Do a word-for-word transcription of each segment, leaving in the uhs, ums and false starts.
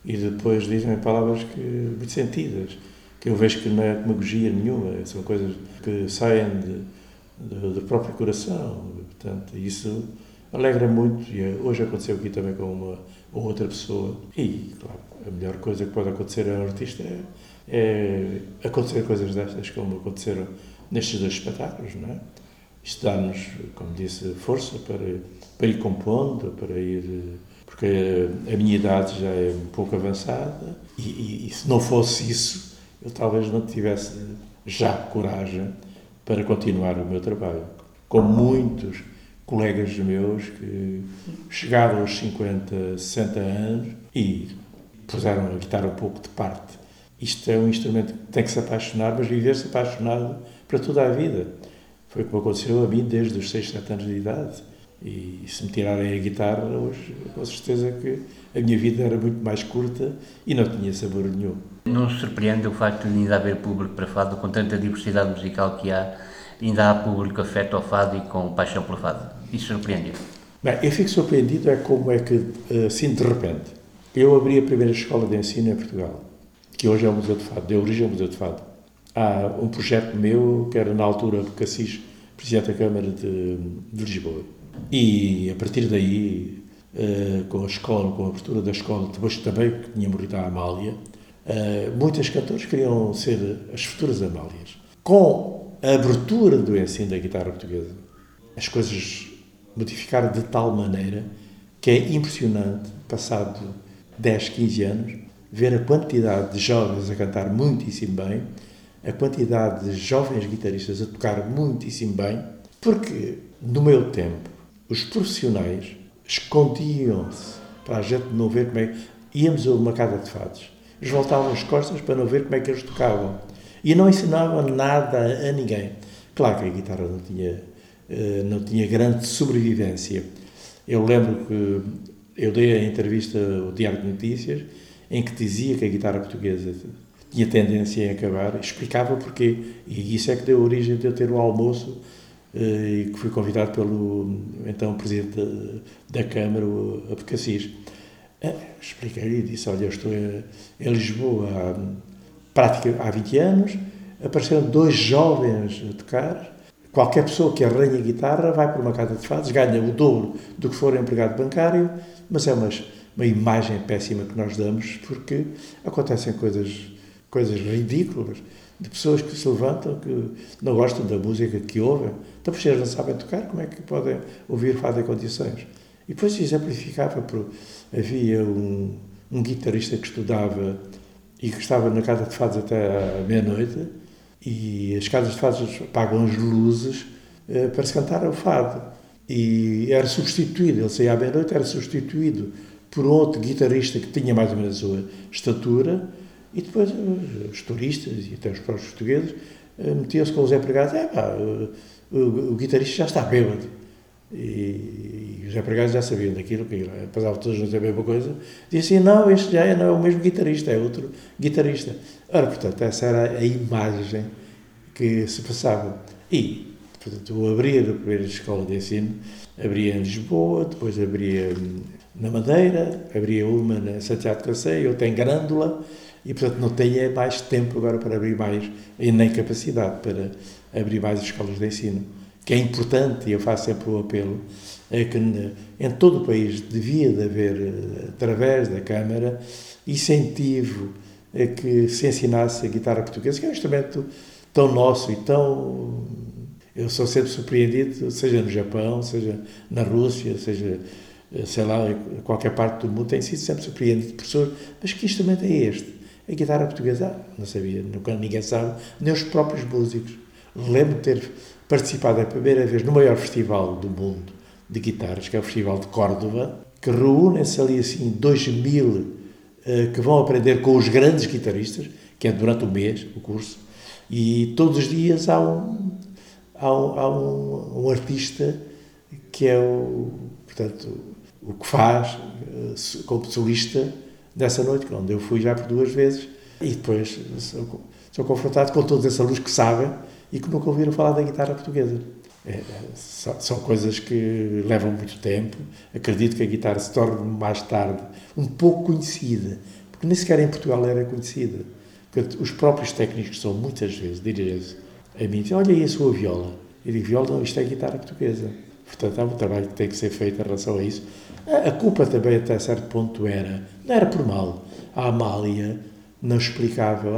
e depois dizem palavras que, muito sentidas, que eu vejo que não é demagogia nenhuma, são coisas que saem de, de, do próprio coração. Portanto, isso alegra muito, e hoje aconteceu aqui também com uma ou outra pessoa. E, claro, a melhor coisa que pode acontecer a um artista é, é acontecer coisas destas, como aconteceram nestes dois espetáculos, não é? Isto dá-nos, como disse, força para, para ir compondo, para ir... Porque a minha idade já é um pouco avançada e, e, e se não fosse isso, eu talvez não tivesse já coragem para continuar o meu trabalho. Com muitos colegas meus que chegaram aos cinquenta, sessenta anos e puseram a guitarra um pouco de parte. Isto é um instrumento que tem que se apaixonar, mas viver-se apaixonado para toda a vida. Foi como aconteceu a mim desde os seis, sete anos de idade. E se me tirarem a guitarra, hoje, com certeza que a minha vida era muito mais curta e não tinha sabor nenhum. Não se surpreende o facto de ainda haver público para fado, com tanta diversidade musical que há, ainda há público afeto ao fado e com paixão pelo fado? Isso surpreende? Bem, eu fico surpreendido é como é que, assim, de repente, eu abri a primeira escola de ensino em Portugal, que hoje é o Museu de Fado, deu origem ao Museu de Fado. Há um projeto meu, que era na altura de Cassis, Presidente da Câmara de, de Lisboa. E a partir daí, uh, com a escola, com a abertura da escola, depois também que tinha morrido a Amália, uh, muitos cantores queriam ser as futuras Amálias. Com a abertura do ensino da guitarra portuguesa, as coisas modificaram de tal maneira que é impressionante, passado dez, quinze anos, ver a quantidade de jovens a cantar muitíssimo bem, a quantidade de jovens guitarristas a tocar muitíssimo bem, porque no meu tempo os profissionais escondiam-se para a gente não ver como é que... Íamos a uma casa de fados. Eles voltavam as costas para não ver como é que eles tocavam. E não ensinavam nada a, a ninguém. Claro que a guitarra não tinha, não tinha grande sobrevivência. Eu lembro que eu dei a entrevista ao Diário de Notícias em que dizia que a guitarra portuguesa tinha tendência em acabar. Explicava porquê. E isso é que deu origem de eu ter o almoço e que fui convidado pelo então Presidente da, da Câmara, o Abacassis. Expliquei-lhe e disse, olha, eu estou em Lisboa há, prática, há vinte anos, apareceram dois jovens a tocar, qualquer pessoa que arranha a guitarra vai para uma casa de fados, ganha o dobro do que for empregado bancário, mas é uma, uma imagem péssima que nós damos, porque acontecem coisas, coisas ridículas, de pessoas que se levantam, que não gostam da música que ouvem. Então, se eles não sabem tocar, como é que podem ouvir fado em condições? E depois exemplificava, por, havia um, um guitarrista que estudava e que estava na casa de fados até à meia-noite, e as casas de fados apagam as luzes eh, para se cantar o fado. E era substituído, ele saía à meia-noite, era substituído por outro guitarrista que tinha mais ou menos a sua estatura. E depois os turistas e até os próprios portugueses metiam-se com os empregados. É pá, o, o, o guitarrista já está bêbado. E, e os empregados já sabiam daquilo, que passavam todos a dizer a mesma coisa. Diziam assim, não, este já é, não é o mesmo guitarrista, é outro guitarrista. Ora, portanto, essa era a imagem que se passava. E, portanto, eu abria a primeira escola de ensino, abria em Lisboa, depois abria na Madeira, abria uma na Santiago de Cacém, outra em Grândola. E, portanto, não tenho mais tempo agora para abrir mais, e nem capacidade para abrir mais escolas de ensino. Que é importante, e eu faço sempre o apelo, é que em todo o país devia de haver, através da Câmara, incentivo a que se ensinasse a guitarra portuguesa, que é um instrumento tão nosso e tão... Eu sou sempre surpreendido, seja no Japão, seja na Rússia, seja, sei lá, em qualquer parte do mundo, tenho sido sempre surpreendido por pessoas, mas que instrumento é este? A guitarra portuguesa, ah, não sabia, nunca ninguém sabe, nem os próprios músicos. Lembro de ter participado a primeira vez no maior festival do mundo de guitarras, que é o Festival de Córdoba, que reúnem-se ali assim dois mil uh, que vão aprender com os grandes guitarristas, que é durante o mês, o curso, e todos os dias há um, há um, há um, um artista que é o, portanto, o que faz uh, como solista dessa noite, onde eu fui já por duas vezes, e depois sou, sou confrontado com toda essa luz que sabem e que nunca ouviram falar da guitarra portuguesa. É, são, são coisas que levam muito tempo. Acredito que a guitarra se torne mais tarde um pouco conhecida, porque nem sequer em Portugal era conhecida. Porque os próprios técnicos são muitas vezes, dirigem-se a mim e dizem, olha aí a sua viola. Eu digo, viola não, isto é guitarra portuguesa. Portanto, há um trabalho que tem que ser feito em relação a isso. A culpa também, até certo ponto, era, não era por mal. A Amália não explicava,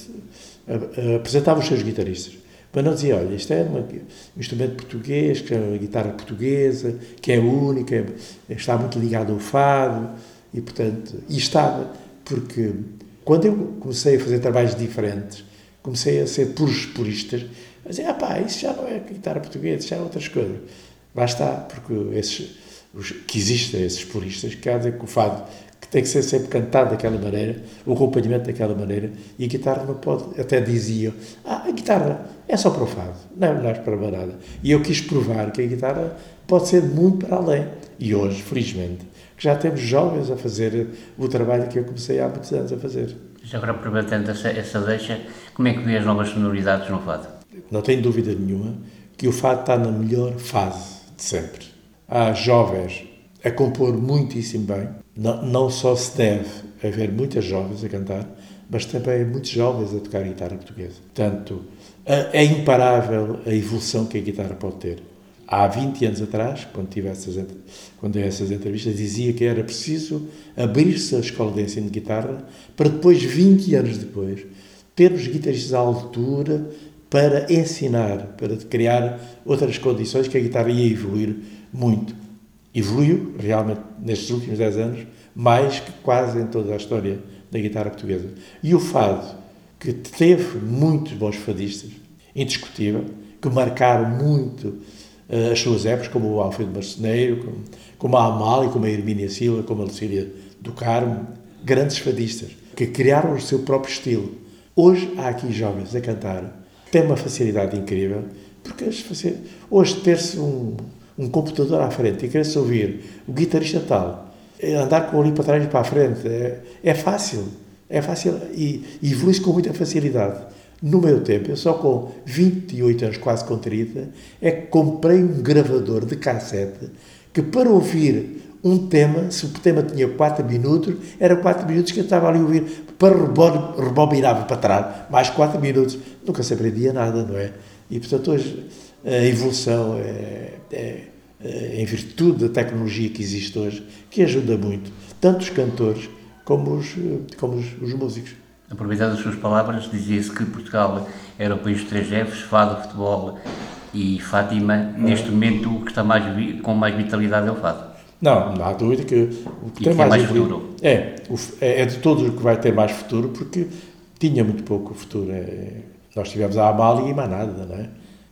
olha, apresentava os seus guitarristas, mas não dizia, olha, isto é uma, um instrumento português, que é uma guitarra portuguesa, que é única, é, está muito ligado ao fado, e portanto, e estava, porque quando eu comecei a fazer trabalhos diferentes, comecei a ser puros puristas, a dizer, ah pá, isso já não é guitarra portuguesa, isso já é outras coisas. Lá está, porque esses, os, que existem esses puristas, que quer dizer que o fado que tem que ser sempre cantado daquela maneira, o acompanhamento daquela maneira, e a guitarra não pode, até diziam, ah, a guitarra é só para o fado, não, não é para nada. E eu quis provar que a guitarra pode ser muito para além. E hoje, felizmente, já temos jovens a fazer o trabalho que eu comecei há muitos anos a fazer. Já agora, aproveitando essa, essa deixa, como é que vê as novas sonoridades no fado? Não tenho dúvida nenhuma que o fado está na melhor fase de sempre. Há jovens a compor muitíssimo bem. Não, não só se deve haver muitas jovens a cantar, mas também muitos jovens a tocar guitarra portuguesa. Portanto, é imparável a evolução que a guitarra pode ter. Há vinte anos atrás, quando tive essas, quando dei essas entrevistas, dizia que era preciso abrir-se a escola de ensino de guitarra para depois, vinte anos depois, termos guitarristas à altura para ensinar, para criar outras condições que a guitarra ia evoluir muito. Evoluiu, realmente, nestes últimos dez anos, mais que quase em toda a história da guitarra portuguesa. E o fado, que teve muitos bons fadistas, indiscutível, que marcaram muito uh, as suas épocas, como o Alfredo Marceneiro, como, como a Amália, como a Hermínia Silva, como a Lucília do Carmo, grandes fadistas, que criaram o seu próprio estilo. Hoje há aqui jovens a cantar, tem uma facilidade incrível, porque as facil... hoje ter-se um, um computador à frente e querer-se ouvir o guitarrista tal, andar com o olho para trás e para a frente, é, é fácil, é fácil e, e evolui-se com muita facilidade. No meu tempo, eu só com vinte e oito anos, quase com trinta, é que comprei um gravador de cassete que para ouvir um tema, se o tema tinha quatro minutos, era quatro minutos que eu estava ali a ouvir, para rebobinava para trás, mais quatro minutos. Nunca se aprendia nada, não é? E, portanto, hoje a evolução é, é, é em virtude da tecnologia que existe hoje, que ajuda muito, tanto os cantores como os, como os, os músicos. Aproveitando as suas palavras, dizia-se que Portugal era o país dos três Fs, fado, futebol e Fátima. Neste momento, o que está mais, com mais vitalidade é o fado. Não, não há dúvida que o que tem mais, mais futuro é, é de todos o que vai ter mais futuro, porque tinha muito pouco futuro. É, nós tivemos a Amália e mais nada, não é?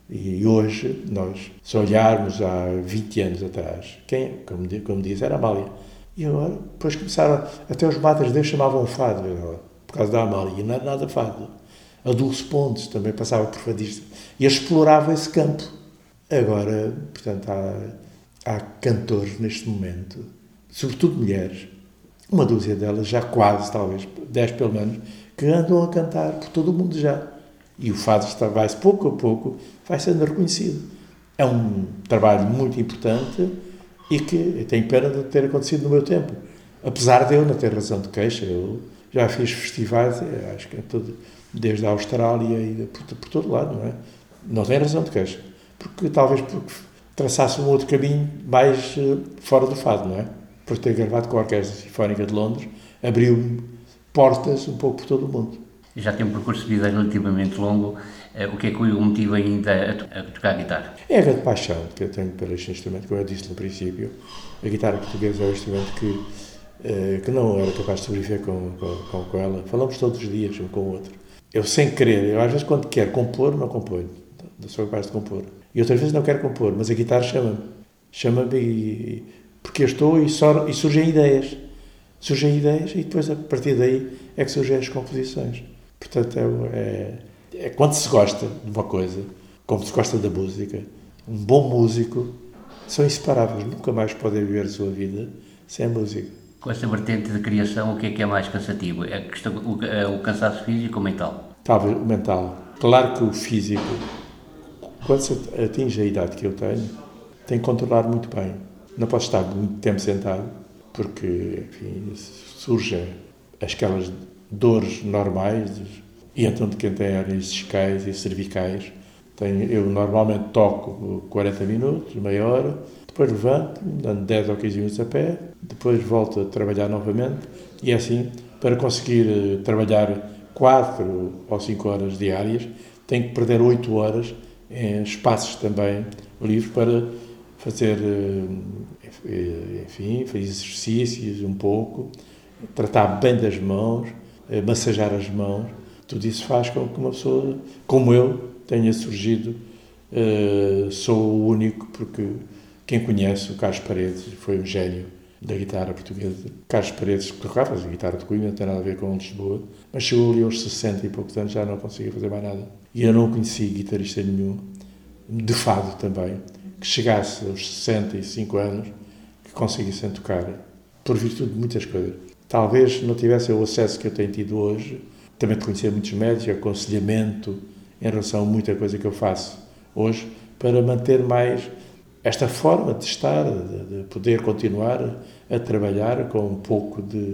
E hoje, nós, se olharmos há vinte anos atrás, quem, como, como diz, era a Amália. E agora, depois começaram, até os matas de Deus chamavam fado, por causa da Amália, e não era nada fado. A Dulce Pontes também passava por fadista, e explorava esse campo. Agora, portanto, há... Há cantores neste momento, sobretudo mulheres, uma dúzia delas, já quase, talvez, dez pelo menos, que andam a cantar por todo o mundo já. E o fado vai-se pouco a pouco, vai sendo reconhecido. É um trabalho muito importante e que tenho pena de ter acontecido no meu tempo. Apesar de eu não ter razão de queixa, eu já fiz festivais, acho que é todo, desde a Austrália e por, por todo lado, não é? Não tenho razão de queixa. Porque talvez porque traçasse um outro caminho mais uh, fora do fado, não é? Por ter gravado com a Orquestra Sinfónica de Londres, abriu portas um pouco por todo o mundo. Já tem um percurso de vida relativamente longo. Uh, o que é que o motiva ainda a, to a tocar a guitarra? É a grande paixão que eu tenho por este instrumento, como eu disse no princípio. A guitarra portuguesa é um instrumento que, uh, que não era capaz de sobreviver com, com, com ela. Falamos todos os dias um com o outro. Eu, sem querer, eu às vezes quando quero compor, não componho. Não sou capaz de compor. E outras vezes não quero compor, mas a guitarra chama-me. Chama-me e, porque eu estou e, só, e surgem ideias. Surgem ideias e depois, a partir daí, é que surgem as composições. Portanto, é, é, é quando se gosta de uma coisa, como se gosta da música, um bom músico, são inseparáveis. Nunca mais podem viver a sua vida sem a música. Com esta vertente de criação, o que é que é mais cansativo? É a questão, o, é o cansaço físico ou mental? Talvez o mental. Claro que o físico, quando se atinge a idade que eu tenho, tem que controlar muito bem. Não posso estar muito tempo sentado, porque, enfim, surgem aquelas dores normais, e então de quem tem hernias discais e cervicais. Tenho, eu normalmente toco quarenta minutos, meia hora, depois levanto, dando dez ou quinze minutos a pé, depois volto a trabalhar novamente, e é assim, para conseguir trabalhar quatro ou cinco horas diárias, tenho que perder oito horas em espaços também livres para fazer, enfim, fazer exercícios um pouco, tratar bem das mãos, massajar as mãos. Tudo isso faz com que uma pessoa, como eu, tenha surgido. Uh, sou o único, porque quem conhece o Carlos Paredes foi um gênio da guitarra portuguesa. Carlos Paredes tocava a guitarra de Coimbra, não tem nada a ver com Lisboa, mas chegou ali aos sessenta e poucos anos, já não conseguia fazer mais nada. E eu não conheci guitarrista nenhum, de fado também, que chegasse aos sessenta e cinco anos, que conseguisse tocar, por virtude de muitas coisas. Talvez não tivesse o acesso que eu tenho tido hoje, também de conhecer muitos médicos, aconselhamento em relação a muita coisa que eu faço hoje, para manter mais esta forma de estar, de, de poder continuar a trabalhar com um pouco de,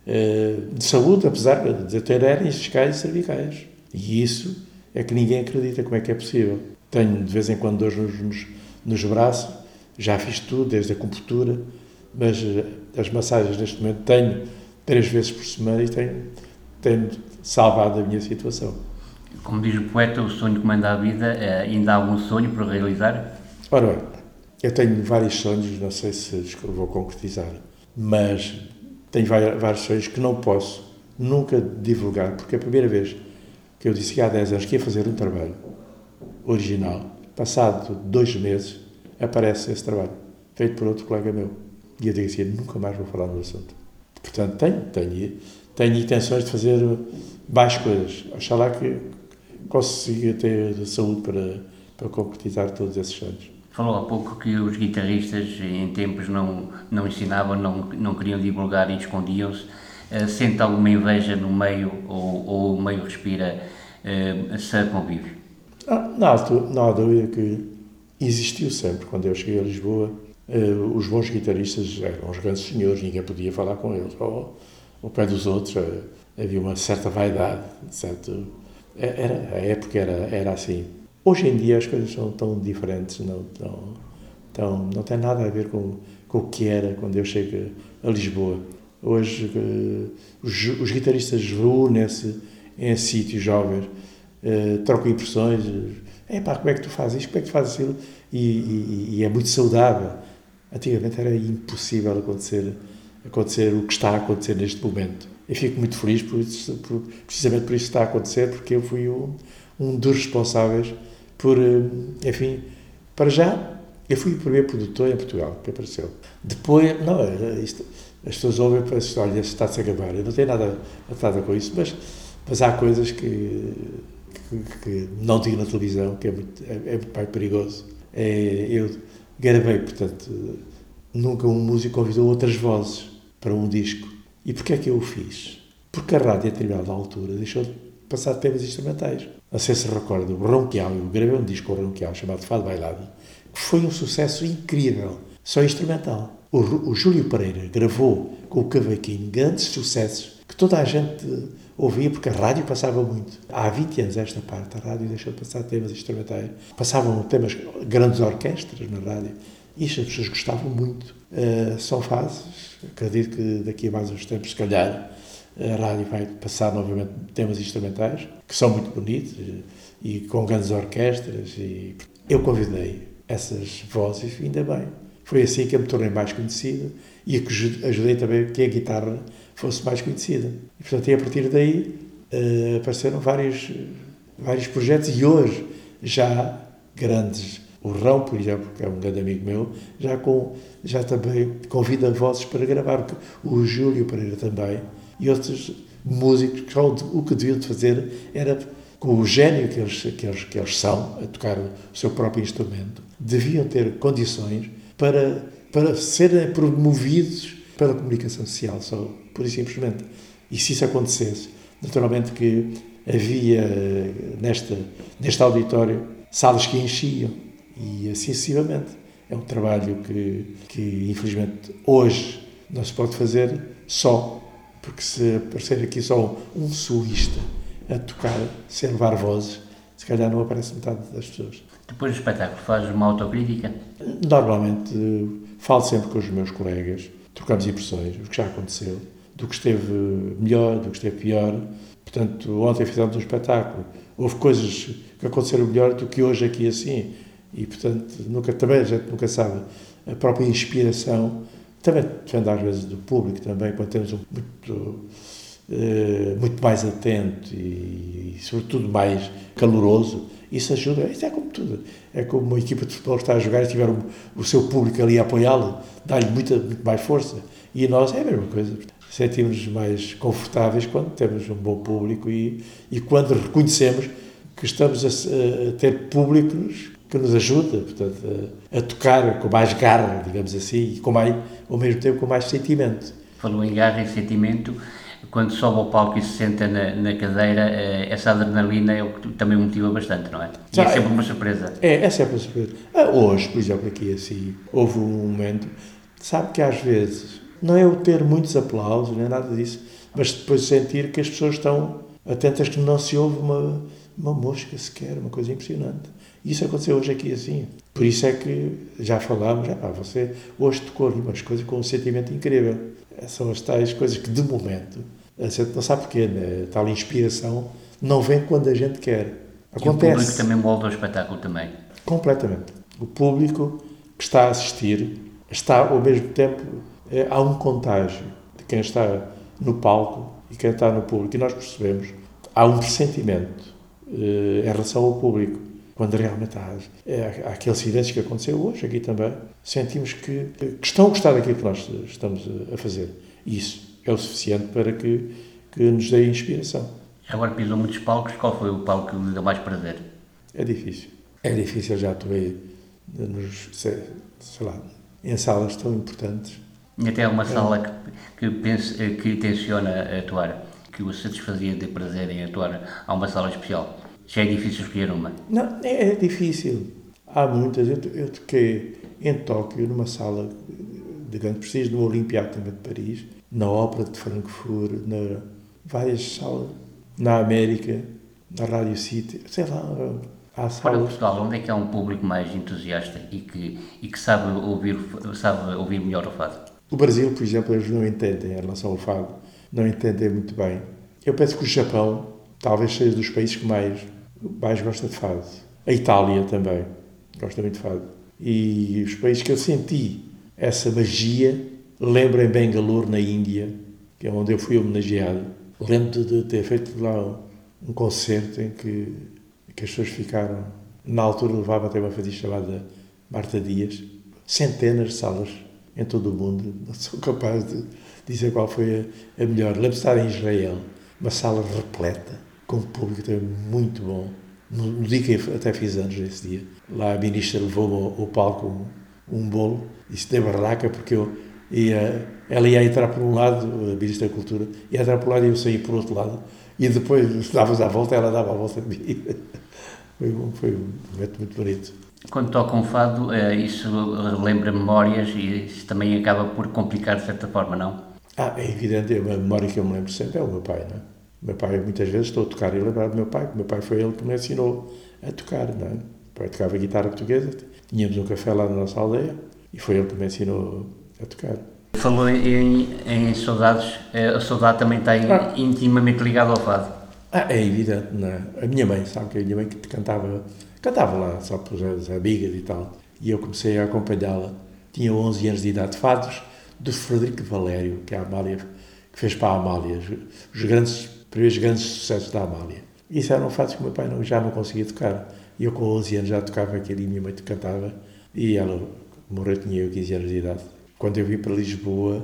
de saúde, apesar de ter hérnias discais e cervicais. E isso é que ninguém acredita como é que é possível. Tenho de vez em quando dores nos, nos, nos braços, já fiz tudo, desde a acupuntura, mas as massagens neste momento tenho três vezes por semana e tenho, tenho salvado a minha situação. Como diz o poeta, o sonho que manda a vida, ainda há algum sonho para realizar? Ora bem, eu tenho vários sonhos, não sei se os vou concretizar, mas tenho vários sonhos que não posso nunca divulgar, porque é a primeira vez que eu disse que há dez anos que ia fazer um trabalho original, passado dois meses, aparece esse trabalho, feito por outro colega meu. E eu digo assim, nunca mais vou falar no assunto. Portanto, tenho, tenho, tenho intenções de fazer mais coisas. Oxalá que consiga ter saúde para, para concretizar todos esses sonhos. Falou há pouco que os guitarristas em tempos não, não ensinavam, não, não queriam divulgar e escondiam-se. Uh, sente alguma inveja no meio ou, ou o meio respira uh, esse convívio? Ah, não, não há dúvida que existiu sempre. Quando eu cheguei a Lisboa, uh, os bons guitarristas eram os grandes senhores, ninguém podia falar com eles. Ao, ao pé dos outros uh, havia uma certa vaidade, certo? Era, a época era, era assim. Hoje em dia as coisas são tão diferentes, não, tão, tão, não tem nada a ver com, com o que era quando eu chego a Lisboa. Hoje uh, os, os guitarristas reúnem-se em sítios jovens, uh, trocam impressões. Epá, como é que tu fazes isto? Como é que tu fazes aquilo? E, e, e é muito saudável. Antigamente era impossível acontecer, acontecer o que está a acontecer neste momento. Eu fico muito feliz por isso, por, precisamente por isso que está a acontecer, porque eu fui um, um dos responsáveis por, enfim, para já, eu fui o primeiro produtor em Portugal que apareceu. Depois, não, isto, as pessoas ouvem e pensam, olha, isto está-se a acabar. Eu não tenho nada atado com isso, mas, mas há coisas que, que, que não digo na televisão, que é muito, é, é muito mais perigoso. É, eu gravei, portanto, nunca um músico convidou outras vozes para um disco. E porquê é que eu o fiz? Porque a rádio, a determinada altura, deixou de passar temas instrumentais. Não sei se recorda, o Ronquial, eu gravei um disco com o Ronquial chamado Fado Bailado, que foi um sucesso incrível, só instrumental. O, o Júlio Pereira gravou com o cavaquinho grandes sucessos que toda a gente ouvia, porque a rádio passava muito. Há vinte anos esta parte, a rádio deixou de passar temas instrumentais. Passavam temas, grandes orquestras na rádio, e as pessoas gostavam muito. Uh, são fases, acredito que daqui a mais uns tempos, se calhar, a rádio vai passar novamente temas instrumentais, que são muito bonitos, e, e com grandes orquestras. E eu convidei essas vozes, ainda bem. Foi assim que eu me tornei mais conhecido e que ajudei também que a guitarra fosse mais conhecida. E, portanto, e a partir daí uh, apareceram vários, vários projetos, e hoje já grandes. O Rão, por exemplo, que é um grande amigo meu, já, com, já também convida vozes para gravar, o Júlio Pereira também, e outros músicos que só o que deviam de fazer era, com o gênio que eles, que, eles, que eles são, a tocar o seu próprio instrumento, deviam ter condições para, para serem promovidos pela comunicação social, só pura e simplesmente. E se isso acontecesse, naturalmente que havia nesta, neste auditório salas que enchiam, e assim sucessivamente. É um trabalho que, que, infelizmente, hoje não se pode fazer só, porque se aparecer aqui só um solista a tocar, sem levar vozes, se calhar não aparece metade das pessoas. Depois do espetáculo, fazes uma autocrítica? Normalmente, falo sempre com os meus colegas, trocamos impressões, o que já aconteceu, do que esteve melhor, do que esteve pior. Portanto, ontem fizemos um espetáculo, houve coisas que aconteceram melhor do que hoje aqui assim, e portanto, nunca, também a gente nunca sabe, a própria inspiração, também depende às vezes do público também, quando temos um muito, uh, muito mais atento e, e sobretudo mais caloroso, isso ajuda, isso é como tudo, é como uma equipa de futebol que está a jogar e tiver o, o seu público ali a apoiá-lo, dá-lhe muita, muito mais força, e a nós é a mesma coisa. Sentimos-nos mais confortáveis quando temos um bom público e, e quando reconhecemos que estamos a, a ter públicos que nos ajuda, portanto, a, a tocar com mais garra, digamos assim, e com mais, ao mesmo tempo com mais sentimento. Falou em garra e sentimento, quando sobe ao palco e se senta na, na cadeira, essa adrenalina é o que também o motiva bastante, não é? E Já, é sempre uma surpresa. É, é sempre uma surpresa. Ah, hoje, por exemplo, aqui assim, houve um momento, sabe que às vezes não é o ter muitos aplausos, nem nada disso, mas depois sentir que as pessoas estão atentas, que não se ouve uma, uma mosca sequer, uma coisa impressionante. Isso aconteceu hoje aqui assim. Por isso é que já falámos, já, pá, você hoje tocou ali umas coisas com um sentimento incrível. São as tais coisas que, de momento, a gente não sabe porquê, né? A tal inspiração não vem quando a gente quer. Acontece. E o público também molda o espetáculo também. Completamente. O público que está a assistir está, ao mesmo tempo, é, há um contágio de quem está no palco e quem está no público. E nós percebemos, há um pressentimento eh, em relação ao público. Quando realmente há, é, há aquele silêncio que aconteceu hoje aqui também, sentimos que, que estão a gostar daquilo que nós estamos a fazer. E isso é o suficiente para que, que nos dê inspiração. Agora pisou muitos palcos, qual foi o palco que lhe deu mais prazer? É difícil. É difícil, já atuei nos, sei, sei lá, em salas tão importantes. E até uma sala é. que, que, pense, que tenciona atuar, que o satisfazia de prazer em atuar, há uma sala especial. Já é difícil escolher uma? Não, é, é difícil. Há muitas. Eu, eu toquei em Tóquio, numa sala de grande prestígio, no Olympiade também de Paris, na Ópera de Frankfurt, na várias salas, na América, na Radio City, sei lá, há salas. Fora de Portugal, onde é que há um público mais entusiasta e que, e que sabe, ouvir, sabe ouvir melhor o fado? O Brasil, por exemplo, eles não entendem em relação ao fado, não entendem muito bem. Eu penso que o Japão talvez seja dos países que mais, mais gosta de fado. A Itália também gosta muito de fado. E os países que eu senti essa magia, lembro em Bangalore, na Índia, que é onde eu fui homenageado. Lembro de ter feito lá um, um concerto em que, que as pessoas ficaram... Na altura levava até uma fadista chamada Marta Dias. Centenas de salas em todo o mundo. Não sou capaz de dizer qual foi a, a melhor. Lembro de estar em Israel, uma sala repleta, com um público também muito bom. No, no dia que eu até fiz anos, nesse dia, lá a ministra levou-me ao, ao palco um, um bolo, disse de barraca, porque eu ia, ela ia entrar por um lado, a ministra da Cultura, ia entrar por um lado e eu saí por outro lado, e depois davas à volta, ela dava a volta de mim. Foi, foi um momento muito bonito. Quando toca um fado, isso lembra memórias e isso também acaba por complicar de certa forma, não? Ah, é evidente, uma memória que eu me lembro sempre é o meu pai, não é? O meu pai, muitas vezes, estou a tocar e lembrar do meu pai, porque o meu pai foi ele que me ensinou a tocar, não é? O pai tocava guitarra portuguesa, tínhamos um café lá na nossa aldeia e foi ele que me ensinou a tocar. Falou em, em saudades, a saudade também está ah. intimamente ligada ao fado. Ah, é evidente, não é? A minha mãe, sabe que a minha mãe que cantava, cantava lá, só por as amigas e tal, e eu comecei a acompanhá-la, tinha onze anos de idade, fados do Frederico Valério, que é a Amália, que fez para a Amália, os grandes, primeiros grandes sucessos da Amália. Isso eram fados que o meu pai não, já não conseguia tocar. E eu com onze anos já tocava aquilo e minha mãe cantava, e ela morreu, tinha eu quinze anos de idade. Quando eu vim para Lisboa,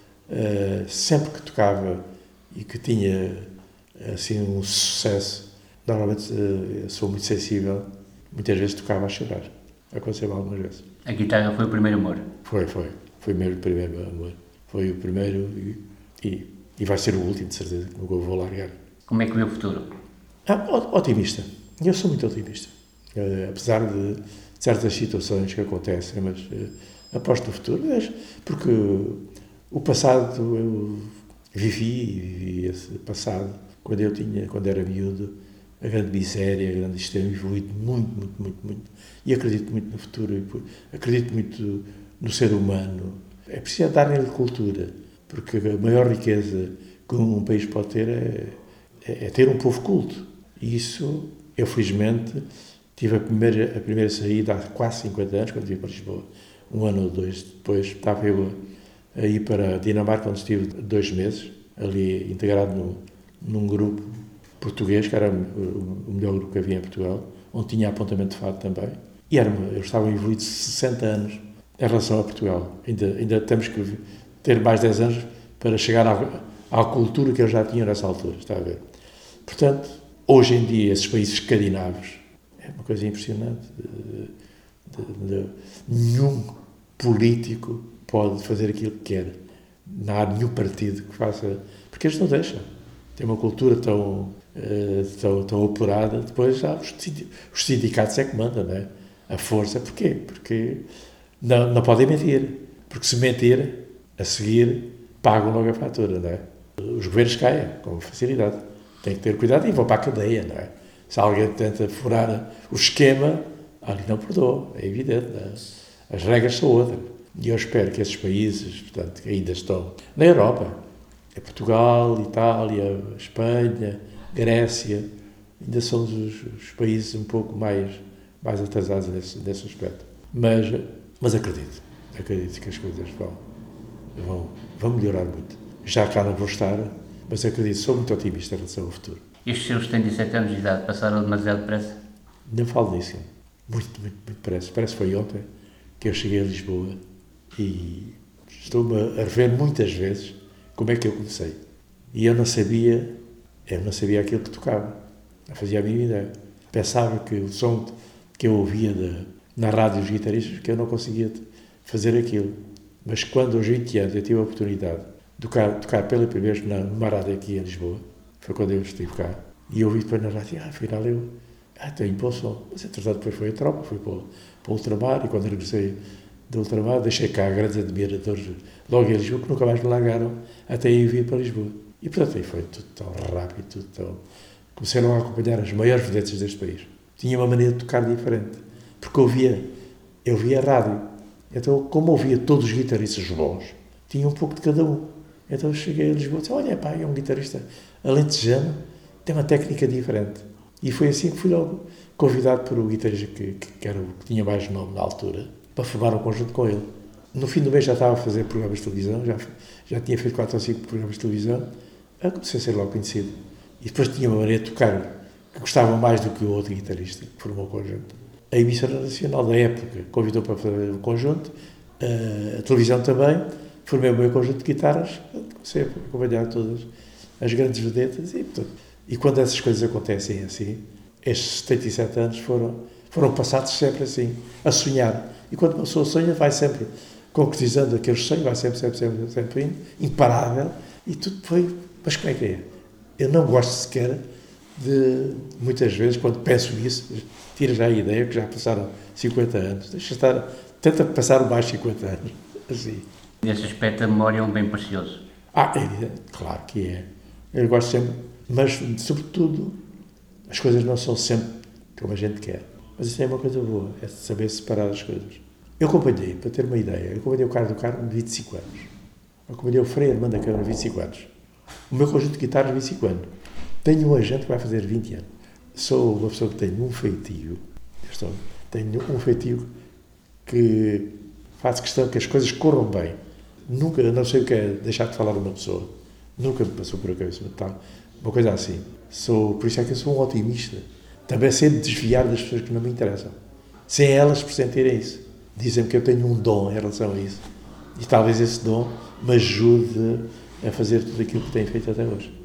uh, sempre que tocava e que tinha assim um sucesso, normalmente uh, eu sou muito sensível, muitas vezes tocava a chorar. Aconteceu algumas vezes. A guitarra foi o primeiro amor? Foi, foi. Foi o meu primeiro amor. Foi o primeiro e, e, e vai ser o último, de certeza, que eu vou largar. Como é que vê o futuro? Ah, otimista. Eu sou muito otimista. Uh, apesar de certas situações que acontecem, mas uh, aposto no futuro. Porque o passado, eu, vivi, vivi esse passado, quando eu tinha, quando era miúdo, a grande miséria, a grande isto tem evoluído muito, muito, muito, muito. E acredito muito no futuro, acredito muito no ser humano. É preciso dar-lhe cultura, porque a maior riqueza que um país pode ter é, é, é ter um povo culto. E isso, eu felizmente, tive a primeira, a primeira saída há quase cinquenta anos, quando vim para Lisboa. Um ano ou dois depois, estava eu a, a ir para a Dinamarca, onde estive dois meses, ali integrado no, num grupo português, que era o melhor grupo que havia em Portugal, onde tinha apontamento de fado também. E era, eles estavam envolvidos sessenta anos em relação a Portugal. Ainda, ainda temos que ter mais dez anos para chegar à, à cultura que eles já tinham nessa altura, está a ver? Portanto, hoje em dia, esses países escandinavos, é uma coisa impressionante. De, de, de, nenhum político pode fazer aquilo que quer. Não há nenhum partido que faça... Porque eles não deixam. Tem uma cultura tão, uh, tão, tão apurada. Depois já os, os sindicatos é que mandam, não é? A força. Porquê? Porque não, não podem mentir. Porque se mentir, a seguir, pagam logo a fatura, não é? Os governos caem com facilidade. Tem que ter cuidado e vão para a cadeia, não é? Se alguém tenta furar o esquema, ali não perdoa, é evidente, não é? As regras são outras. E eu espero que esses países, portanto, que ainda estão na Europa, é Portugal, Itália, Espanha, Grécia, ainda são os, os países um pouco mais, mais atrasados nesse, nesse aspecto. Mas, mas acredito, acredito que as coisas vão, vão, vão melhorar muito. Já cá não vou estar, mas acredito, sou muito otimista em relação ao futuro. Estes seus setenta e sete anos de idade passaram demasiado depressa? Não falo nisso. Muito, muito, muito depressa. Parece que foi ontem que eu cheguei a Lisboa e estou-me a rever muitas vezes como é que eu comecei. E eu não sabia, eu não sabia aquilo que tocava. Não fazia a mínima ideia. Pensava que o som que eu ouvia de, na rádio dos guitarristas, que eu não conseguia fazer aquilo. Mas quando aos vinte anos eu tive a oportunidade de tocar, tocar pela primeira vez numa rádio aqui em Lisboa, foi quando eu estive cá, e eu ouvi depois na rádio, ah, afinal eu ah, tenho bom som. Mas entretanto depois foi a tropa, fui para o, para o ultramar, e quando regressei do ultramar, deixei cá grandes admiradores logo em Lisboa, que nunca mais me largaram até eu vir para Lisboa. E portanto aí foi tudo tão rápido, tudo tão... Comecei logo a acompanhar as maiores vedetas deste país. Tinha uma maneira de tocar diferente, porque eu via, eu via a rádio. Então, como ouvia todos os guitarristas bons, tinha um pouco de cada um. Então eu cheguei a Lisboa e disse, olha pá, é um guitarrista alentejano, tem uma técnica diferente. E foi assim que fui logo convidado por o guitarrista que, que, que, era o, que tinha mais nome na altura, para formar um conjunto com ele. No fim do mês já estava a fazer programas de televisão, já, já tinha feito quatro ou cinco programas de televisão, eu comecei a ser logo conhecido. E depois tinha uma maneira de tocar que gostava mais do que o outro guitarrista que formou o conjunto. A emissora nacional da época convidou para fazer o conjunto, a televisão também, formei o meu conjunto de guitarras, comecei a acompanhar todas as grandes vedetas e, portanto, e quando essas coisas acontecem assim, estes setenta e sete anos foram, foram passados sempre assim, a sonhar. E quando uma pessoa sonha, vai sempre concretizando aqueles sonhos, vai sempre, sempre, sempre, sempre indo, imparável, e tudo foi... Mas como é que é? Eu não gosto sequer de, muitas vezes, quando penso nisso, tira já a ideia que já passaram cinquenta anos, deixa estar, tenta passar mais cinquenta anos, assim. Nesse aspecto, a memória é um bem precioso. Ah, é, claro que é. Eu gosto sempre, mas, sobretudo, as coisas não são sempre como a gente quer. Mas isso é uma coisa boa, é saber separar as coisas. Eu acompanhei, para ter uma ideia, eu acompanhei o Carlos do Carmo de vinte e cinco anos. Eu acompanhei o Frei Armando da Câmara de vinte e cinco anos. O meu conjunto de guitarras de vinte e cinco anos. Tenho um agente que vai fazer vinte anos. Sou uma pessoa que tem um feitio, estou, tenho um feitio que faz questão que as coisas corram bem. Nunca, não sei o que é deixar de falar uma pessoa. Nunca me passou por a cabeça tal. Uma coisa assim. Sou, por isso é que eu sou um otimista. Também sei desviar das pessoas que não me interessam. Sem elas pressentirem isso. Dizem-me que eu tenho um dom em relação a isso. E talvez esse dom me ajude a fazer tudo aquilo que tenho feito até hoje.